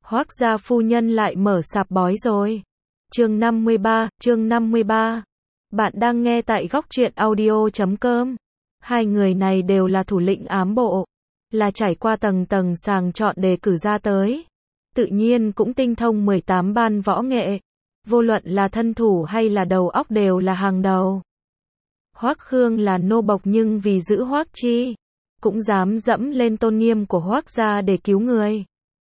Hoác gia phu nhân lại mở sạp bói rồi. Chương 53. Bạn đang nghe tại góc truyện audio.com. Hai người này đều là thủ lĩnh ám bộ, là trải qua tầng tầng sàng chọn đề cử ra tới. Tự nhiên cũng tinh thông 18 ban võ nghệ, vô luận là thân thủ hay là đầu óc đều là hàng đầu. Hoác Khương là nô bộc nhưng vì giữ Hoác Chi, cũng dám dẫm lên tôn nghiêm của Hoác gia để cứu người.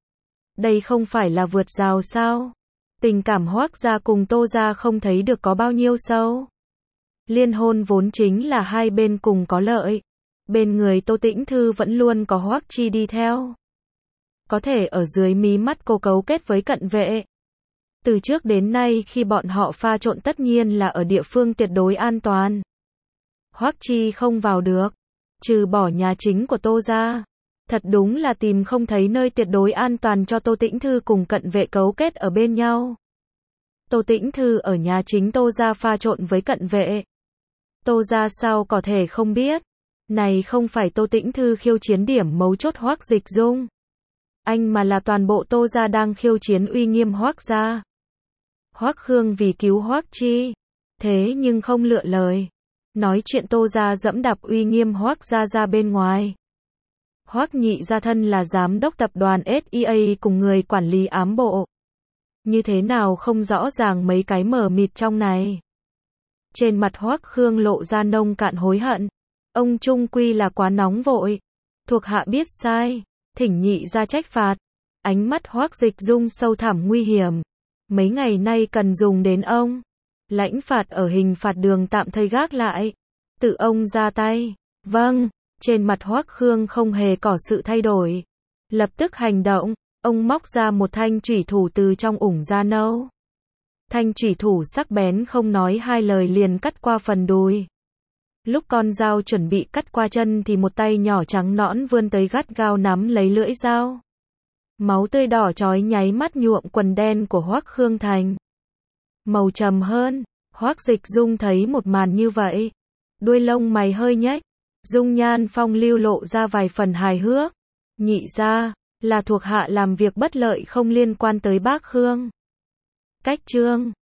Đây không phải là vượt rào sao? Tình cảm Hoác gia cùng Tô gia không thấy được có bao nhiêu sâu. Liên hôn vốn chính là hai bên cùng có lợi. Bên người Tô Tĩnh Thư vẫn luôn có Hoác Chi đi theo. Có thể ở dưới mí mắt cô cấu kết với cận vệ. Từ trước đến nay khi bọn họ pha trộn tất nhiên là ở địa phương tuyệt đối an toàn. Hoác Chi không vào được, trừ bỏ nhà chính của Tô gia. Thật đúng là tìm không thấy nơi tuyệt đối an toàn cho Tô Tĩnh Thư cùng cận vệ cấu kết ở bên nhau. Tô Tĩnh Thư ở nhà chính Tô gia pha trộn với cận vệ. Tô gia sao có thể không biết. Này không phải Tô Tĩnh Thư khiêu chiến điểm mấu chốt Hoác Dịch Dung. Anh mà là toàn bộ Tô gia đang khiêu chiến uy nghiêm Hoác gia. Hoác Khương vì cứu Hoác Chi, thế nhưng không lựa lời. Nói chuyện Tô gia dẫm đạp uy nghiêm Hoác gia ra bên ngoài. Hoác Nhị gia thân là giám đốc tập đoàn SEA cùng người quản lý ám bộ. Như thế nào không rõ ràng mấy cái mờ mịt trong này. Trên mặt Hoác Khương lộ ra nông cạn hối hận. Ông trung quy là quá nóng vội. Thuộc hạ biết sai, thỉnh Nhị gia trách phạt. Ánh mắt Hoác Dịch Dung sâu thẳm nguy hiểm. Mấy ngày nay cần dùng đến ông. Lãnh phạt ở hình phạt đường tạm thời gác lại. Tự ông ra tay. Vâng. Trên mặt Hoác Khương không hề có sự thay đổi. Lập tức hành động, ông móc ra một thanh chủy thủ từ trong ủng da nâu. Thanh chủy thủ sắc bén không nói hai lời liền cắt qua phần đùi. Lúc con dao chuẩn bị cắt qua chân thì một tay nhỏ trắng nõn vươn tới gắt gao nắm lấy lưỡi dao. Máu tươi đỏ chói nháy mắt nhuộm quần đen của Hoác Khương thành màu trầm hơn. Hoác Dịch Dung thấy một màn như vậy, đuôi lông mày hơi nhếch. Dung nhan phong lưu lộ ra vài phần hài hước. Nhị gia, là thuộc hạ làm việc bất lợi không liên quan tới bác Khương. Cách chương